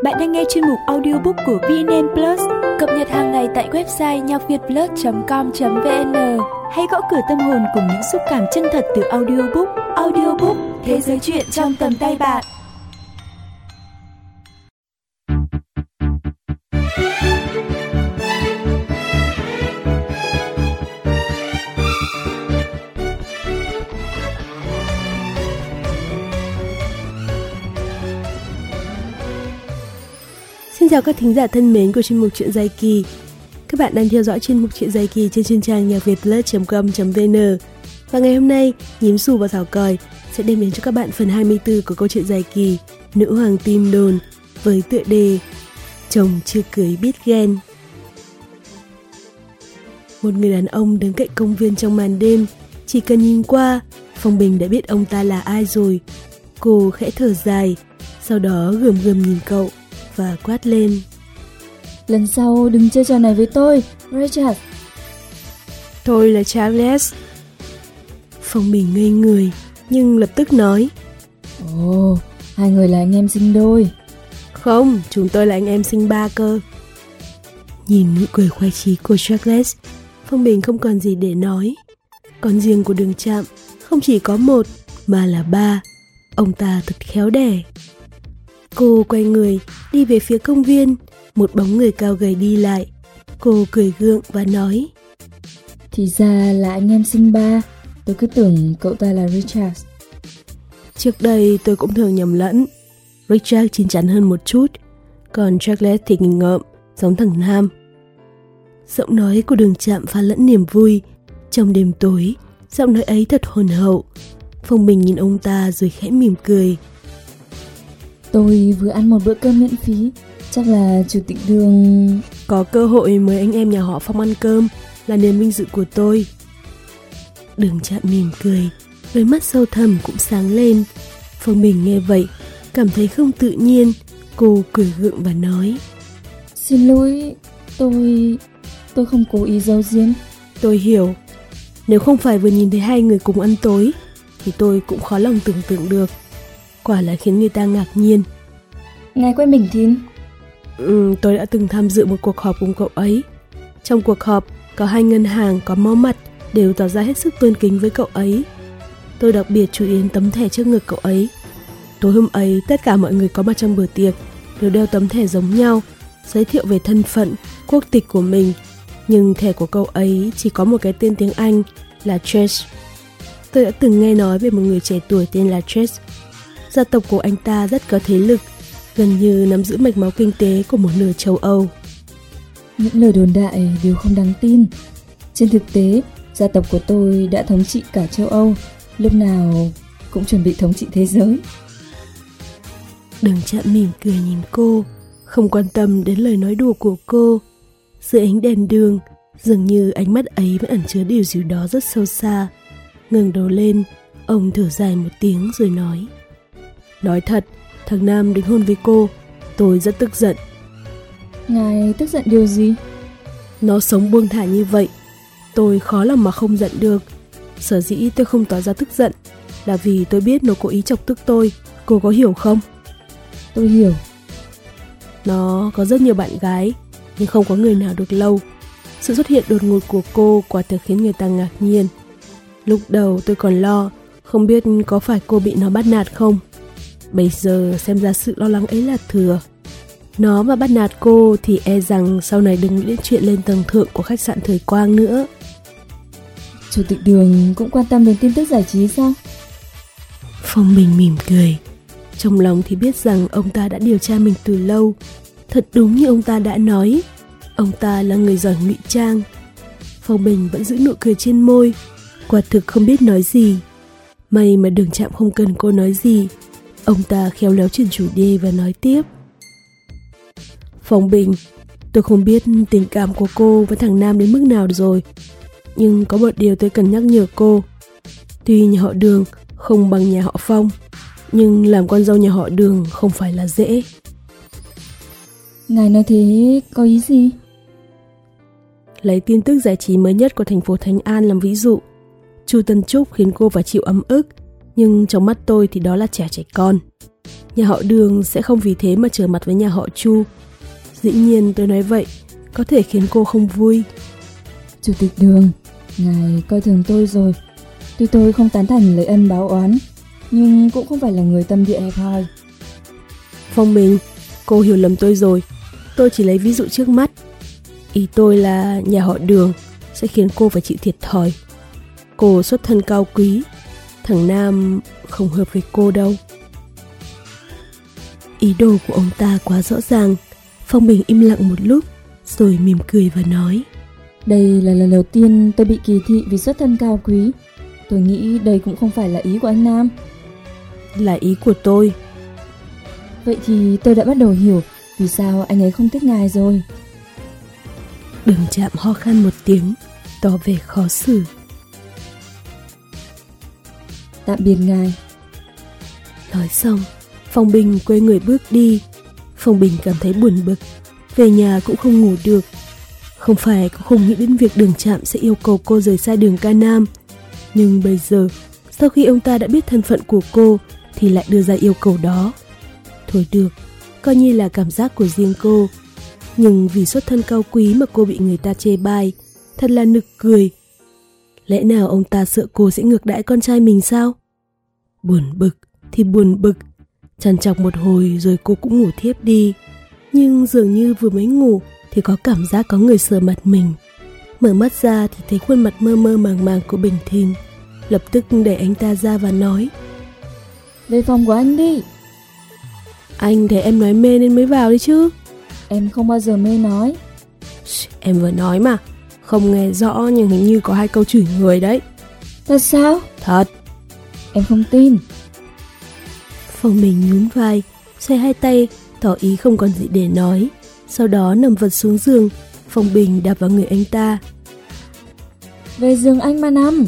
Bạn đang nghe chuyên mục audiobook của VNN Plus, cập nhật hàng ngày tại website nhacvietplus.com.vn. Hãy gõ cửa tâm hồn cùng những xúc cảm chân thật từ audiobook. Audiobook, thế giới truyện trong tầm tay bạn. Xin chào các thính giả thân mến của chuyên mục Chuyện Dài Kỳ. Các bạn đang theo dõi chuyên mục Chuyện Dài Kỳ trên chuyên trang nhacvietplus.com.vn. Và ngày hôm nay, Nhím Xù và Thảo Còi sẽ đem đến cho các bạn phần 24 của câu chuyện dài kỳ Nữ Hoàng Tin Đồn với tựa đề Chồng chưa cưới biết ghen. Một người đàn ông đứng cạnh công viên trong màn đêm, chỉ cần nhìn qua, Phong Bình đã biết ông ta là ai rồi. Cô khẽ thở dài, sau đó gườm gườm nhìn cậu và quát lên: Lần sau đừng chơi trò này với tôi, Richard. Tôi là Charles. Phong Bình ngây người, nhưng lập tức nói: Ồ, hai người là anh em sinh đôi. Không, chúng tôi là anh em sinh ba cơ. Nhìn nụ cười khoái chí của Charles, Phong Bình không còn gì để nói. Con riêng của Đường Trạm không chỉ có một, mà là ba. Ông ta thật khéo đẻ. Cô quay người, đi về phía công viên. Một bóng người cao gầy đi lại. Cô cười gượng và nói: Thì ra là anh em sinh ba. Tôi cứ tưởng cậu ta là Richard. Trước đây tôi cũng thường nhầm lẫn. Richard chín chắn hơn một chút, còn Charles thì nghịch ngợm, giống thằng Nam. Giọng nói của Đường Trạm pha lẫn niềm vui. Trong đêm tối, giọng nói ấy thật hồn hậu. Phong Bình nhìn ông ta rồi khẽ mỉm cười. Tôi vừa ăn một bữa cơm miễn phí. Chắc là chủ tịch Đường... Có cơ hội mời anh em nhà họ Phong ăn cơm là niềm vinh dự của tôi. Đường Trạm mỉm cười, đôi mắt sâu thẳm cũng sáng lên. Phong Bình nghe vậy, cảm thấy không tự nhiên. Cô cười gượng và nói: Xin lỗi, tôi không cố ý giấu giếm. Tôi hiểu. Nếu không phải vừa nhìn thấy hai người cùng ăn tối thì tôi cũng khó lòng tưởng tượng được. Quả là khiến người ta ngạc nhiên. Ngài quen Bình Thìn? Tôi đã từng tham dự một cuộc họp cùng cậu ấy. Trong cuộc họp, có hai ngân hàng có máu mặt đều tỏ ra hết sức tôn kính với cậu ấy. Tôi đặc biệt chú ý đến tấm thẻ trước ngực cậu ấy. Tối hôm ấy, tất cả mọi người có mặt trong bữa tiệc đều đeo tấm thẻ giống nhau, giới thiệu về thân phận, quốc tịch của mình. Nhưng thẻ của cậu ấy chỉ có một cái tên tiếng Anh là Trace. Tôi đã từng nghe nói về một người trẻ tuổi tên là Trace. Gia tộc của anh ta rất có thế lực, gần như nắm giữ mạch máu kinh tế của một nửa châu Âu. Những lời đồn đại đều không đáng tin. Trên thực tế, gia tộc của tôi đã thống trị cả châu Âu, lúc nào cũng chuẩn bị thống trị thế giới. Đường Trạm mỉm cười nhìn cô, không quan tâm đến lời nói đùa của cô. Dưới ánh đèn đường, dường như ánh mắt ấy vẫn ẩn chứa điều gì đó rất sâu xa. Ngẩng đầu lên, ông thở dài một tiếng rồi nói: Nói thật, thằng Nam đính hôn với cô, tôi rất tức giận. Ngài tức giận điều gì? Nó sống buông thả như vậy, tôi khó lòng mà không giận được. Sở dĩ tôi không tỏ ra tức giận là vì tôi biết nó cố ý chọc tức tôi. Cô có hiểu không? Tôi hiểu. Nó có rất nhiều bạn gái, nhưng không có người nào được lâu. Sự xuất hiện đột ngột của cô quả thực khiến người ta ngạc nhiên. Lúc đầu tôi còn lo, không biết có phải cô bị nó bắt nạt không. Bây giờ xem ra sự lo lắng ấy là thừa. Nó mà bắt nạt cô thì e rằng sau này đừng nghĩ đến chuyện lên tầng thượng của khách sạn Thời Quang nữa. Chủ tịch Đường cũng quan tâm đến tin tức giải trí sao? Phong Bình mỉm cười. Trong lòng thì biết rằng ông ta đã điều tra mình từ lâu. Thật đúng như ông ta đã nói, ông ta là người giỏi ngụy trang. Phong Bình vẫn giữ nụ cười trên môi, quả thực không biết nói gì. May mà Đường Trạm không cần cô nói gì. Ông ta khéo léo chuyển chủ đề và nói tiếp: Phong Bình, tôi không biết tình cảm của cô với thằng Nam đến mức nào rồi, nhưng có một điều tôi cần nhắc nhở cô. Tuy nhà họ Đường không bằng nhà họ Phong, nhưng làm con dâu nhà họ Đường không phải là dễ. Ngài nói thế có ý gì? Lấy tin tức giải trí mới nhất của thành phố Thánh An làm ví dụ, Chu Tân Trúc khiến cô phải chịu ấm ức, nhưng trong mắt tôi thì đó là trẻ con. Nhà họ Đường sẽ không vì thế mà trở mặt với nhà họ Chu. Dĩ nhiên tôi nói vậy có thể khiến cô không vui. Chủ tịch Đường, ngài coi thường tôi rồi. Tuy tôi không tán thành lấy ân báo oán, nhưng cũng không phải là người tâm địa hẹp hòi. Phong Bình, cô hiểu lầm tôi rồi. Tôi chỉ lấy ví dụ trước mắt. Ý tôi là nhà họ Đường sẽ khiến cô phải chịu thiệt thòi. Cô xuất thân cao quý, thằng Nam không hợp với cô đâu. Ý đồ của ông ta quá rõ ràng. Phong Bình im lặng một lúc rồi mỉm cười và nói: Đây là lần đầu tiên tôi bị kỳ thị vì xuất thân cao quý. Tôi nghĩ đây cũng không phải là ý của anh Nam. Là ý của tôi. Vậy thì tôi đã bắt đầu hiểu vì sao anh ấy không thích ngài rồi. Đường Trạm ho khan một tiếng, tỏ vẻ khó xử. Tạm biệt ngài. Nói xong, Phong Bình quay người bước đi. Phong Bình cảm thấy buồn bực, về nhà cũng không ngủ được. Không phải cô không nghĩ đến việc Đường Trạm sẽ yêu cầu cô rời xa Đường Ca Nam, nhưng bây giờ, sau khi ông ta đã biết thân phận của cô thì lại đưa ra yêu cầu đó. Thôi được, coi như là cảm giác của riêng cô. Nhưng vì xuất thân cao quý mà cô bị người ta chê bai, thật là nực cười. Lẽ nào ông ta sợ cô sẽ ngược đãi con trai mình sao? Buồn bực thì buồn bực. Trằn trọc một hồi rồi cô cũng ngủ thiếp đi. Nhưng dường như vừa mới ngủ thì có cảm giác có người sờ mặt mình. Mở mắt ra thì thấy khuôn mặt mơ mơ màng màng của Bình Thìn. Lập tức đẩy anh ta ra và nói: Về phòng của anh đi. Anh thấy em nói mê nên mới vào đấy chứ. Em không bao giờ mê nói. Em vừa nói mà. Không nghe rõ nhưng hình như có 2 câu chửi người đấy. Thật sao? Thật. Em không tin. Phong Bình nhún vai, xoay 2 tay, tỏ ý không còn gì để nói. Sau đó nằm vật xuống giường. Phong Bình đạp vào người anh ta. Về giường anh mà nằm.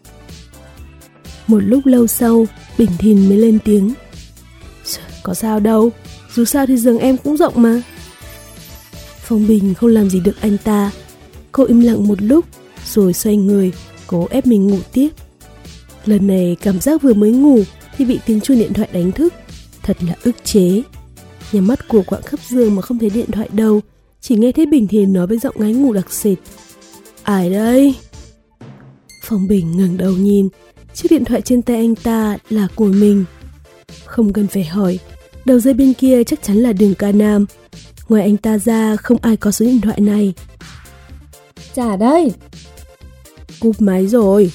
Một lúc lâu sau, Bình Thìn mới lên tiếng: Có sao đâu, dù sao thì giường em cũng rộng mà. Phong Bình không làm gì được anh ta. Cô im lặng một lúc rồi xoay người, cố ép mình ngủ tiếp. Lần này cảm giác vừa mới ngủ thì bị tiếng chuông điện thoại đánh thức. Thật là ức chế. Nhắm mắt của quạng khắp giường mà không thấy điện thoại đâu, chỉ nghe thấy Bình Thìn nói với giọng ngáy ngủ đặc sệt: Ai đây? Phong Bình ngẩng đầu nhìn, chiếc điện thoại trên tay anh ta là của mình. Không cần phải hỏi, đầu dây bên kia chắc chắn là Đường Ca Nam. Ngoài anh ta ra không ai có số điện thoại này. Trả đây. Cúp máy rồi.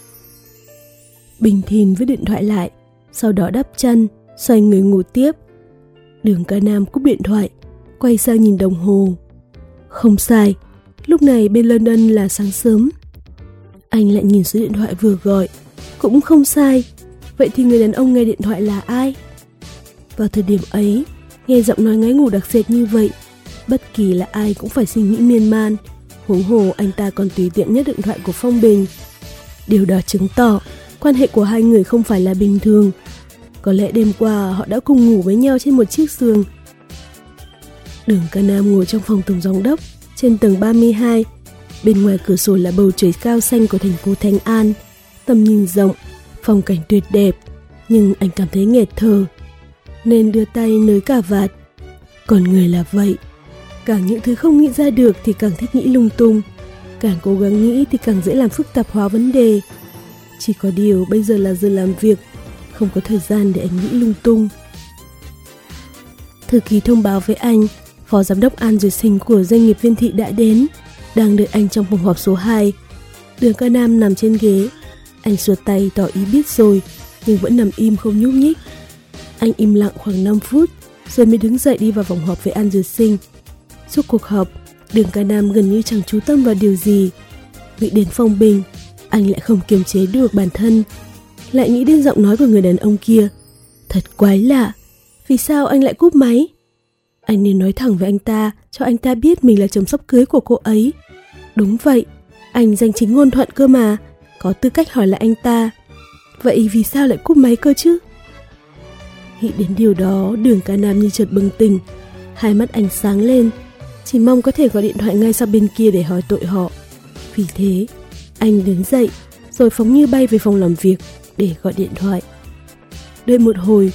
Bình Thìn vứt điện thoại lại, sau đó đắp chăn, xoay người ngủ tiếp. Đường Ca Nam cúp điện thoại, quay sang nhìn đồng hồ. Không sai, lúc này bên London là sáng sớm. Anh lại nhìn số điện thoại vừa gọi, cũng không sai. Vậy thì người đàn ông nghe điện thoại là ai? Vào thời điểm ấy, nghe giọng nói ngáy ngủ đặc sệt như vậy, bất kỳ là ai cũng phải suy nghĩ miên man. Huống hồ anh ta còn tùy tiện nhấc điện thoại của Phong Bình. Điều đó chứng tỏ quan hệ của hai người không phải là bình thường. Có lẽ đêm qua họ đã cùng ngủ với nhau trên một chiếc giường. Đường Ca Nam ngồi trong phòng tổng giám đốc trên tầng 32. Bên ngoài cửa sổ là bầu trời cao xanh của thành phố Thanh An. Tầm nhìn rộng, phong cảnh tuyệt đẹp. Nhưng anh cảm thấy nghẹt thở nên đưa tay nới cà vạt. Còn người là vậy, càng những thứ không nghĩ ra được thì càng thích nghĩ lung tung, càng cố gắng nghĩ thì càng dễ làm phức tạp hóa vấn đề. Chỉ có điều bây giờ là giờ làm việc, không có thời gian để anh nghĩ lung tung. Thư ký thông báo với anh, phó giám đốc An Duyệt Sinh của doanh nghiệp Viên Thị đã đến, đang đợi anh trong phòng họp số 2. Đường Ca Nam nằm trên ghế, anh xuột tay tỏ ý biết rồi, nhưng vẫn nằm im không nhúc nhích. Anh im lặng khoảng 5 phút, rồi mới đứng dậy đi vào phòng họp với An Duyệt Sinh. Suốt cuộc họp, Đường Ca Nam gần như chẳng chú tâm vào điều gì. Nghĩ đến Phong Bình, anh lại không kiềm chế được bản thân. Lại nghĩ đến giọng nói của người đàn ông kia. Thật quái lạ, vì sao anh lại cúp máy? Anh nên nói thẳng với anh ta, cho anh ta biết mình là chồng sắp cưới của cô ấy. Đúng vậy, anh danh chính ngôn thuận cơ mà, có tư cách hỏi lại anh ta. Vậy vì sao lại cúp máy cơ chứ? Nghĩ đến điều đó, Đường Ca Nam như chợt bừng tỉnh. Hai mắt anh sáng lên, chỉ mong có thể gọi điện thoại ngay sang bên kia để hỏi tội họ. Vì thế, anh đứng dậy, rồi phóng như bay về phòng làm việc để gọi điện thoại. Đợi một hồi,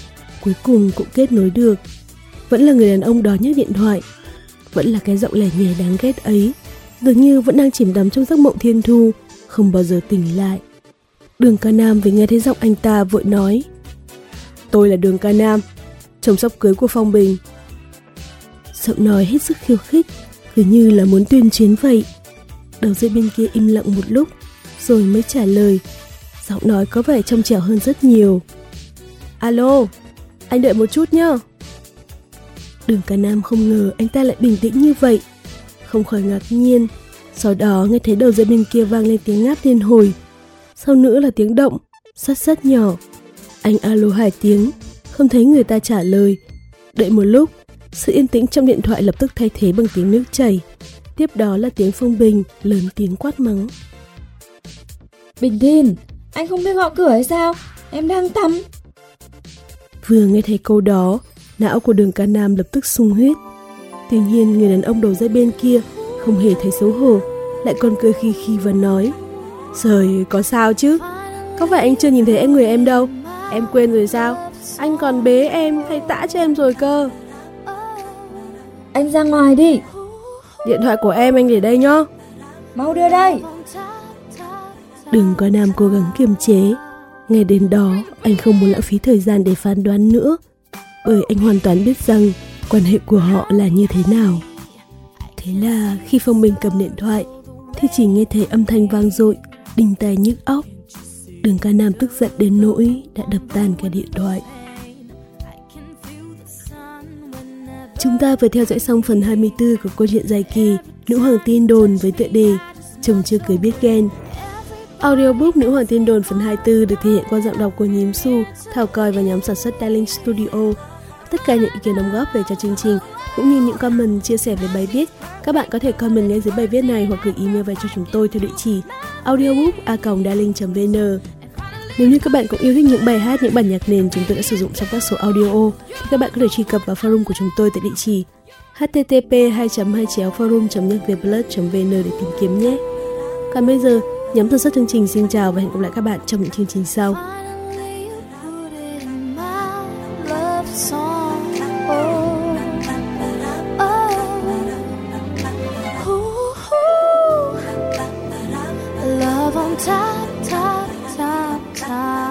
cuối cùng cũng kết nối được. Vẫn là người đàn ông đó nhấc điện thoại, vẫn là cái giọng lẻ nhẹ đáng ghét ấy, dường như vẫn đang chìm đắm trong giấc mộng thiên thu, không bao giờ tỉnh lại. Đường Ca Nam vừa nghe thấy giọng anh ta vội nói: "Tôi là Đường Ca Nam, chồng sắp cưới của Phong Bình." Giọng nói hết sức khiêu khích, cứ như là muốn tuyên chiến vậy. Đầu dây bên kia im lặng một lúc, rồi mới trả lời. Giọng nói có vẻ trong trẻo hơn rất nhiều. "Alo, anh đợi một chút nhá." Đường Ca Nam không ngờ anh ta lại bình tĩnh như vậy, không khỏi ngạc nhiên. Sau đó nghe thấy đầu dây bên kia vang lên tiếng ngáp liên hồi, sau nữa là tiếng động rất nhỏ. Anh alo 2 tiếng, không thấy người ta trả lời. Đợi một lúc, sự yên tĩnh trong điện thoại lập tức thay thế bằng tiếng nước chảy. Tiếp đó là tiếng Phong Bình lớn tiếng quát mắng: "Bình Thiên, anh không biết gõ cửa hay sao? Em đang tắm." Vừa nghe thấy câu đó, não của Đường Ca Nam lập tức sung huyết. Tuy nhiên người đàn ông đầu dây bên kia không hề thấy xấu hổ, lại còn cười khi và nói: "Trời, có sao chứ? Có phải anh chưa nhìn thấy người em đâu? Em quên rồi sao? Anh còn bế em, thay tã cho em rồi cơ." "Anh ra ngoài đi." "Điện thoại của em anh để đây nhá." "Mau đưa đây." Đường Ca Nam cố gắng kiềm chế. Nghe đến đó, anh không muốn lãng phí thời gian để phán đoán nữa, bởi anh hoàn toàn biết rằng quan hệ của họ là như thế nào. Thế là khi Phong Bình cầm điện thoại thì chỉ nghe thấy âm thanh vang dội, đinh tai nhức óc. Đường Ca Nam tức giận đến nỗi đã đập tan cả điện thoại. Chúng ta vừa theo dõi xong phần 24 của câu chuyện dài kỳ Nữ Hoàng Tin Đồn với tựa đề Chồng Chưa Cưới Biết Ghen. Audiobook Nữ Hoàng Tin Đồn phần 24 được thể hiện qua giọng đọc của Nhím Su, Thảo Còi và nhóm sản xuất Darling Studio. Tất cả những ý kiến đóng góp về cho chương trình cũng như những comment chia sẻ về bài viết, các bạn có thể comment ngay dưới bài viết này hoặc gửi email về cho chúng tôi theo địa chỉ audiobook@darling.vn. Nếu như các bạn cũng yêu thích những bài hát, những bản nhạc nền chúng tôi đã sử dụng trong các số audio, thì các bạn có thể truy cập vào forum của chúng tôi tại địa chỉ http://forum.nhacvietplus.vn để tìm kiếm nhé. Còn bây giờ, nhóm sản xuất chương trình xin chào và hẹn gặp lại các bạn trong những chương trình sau. Love on top, top, top, top.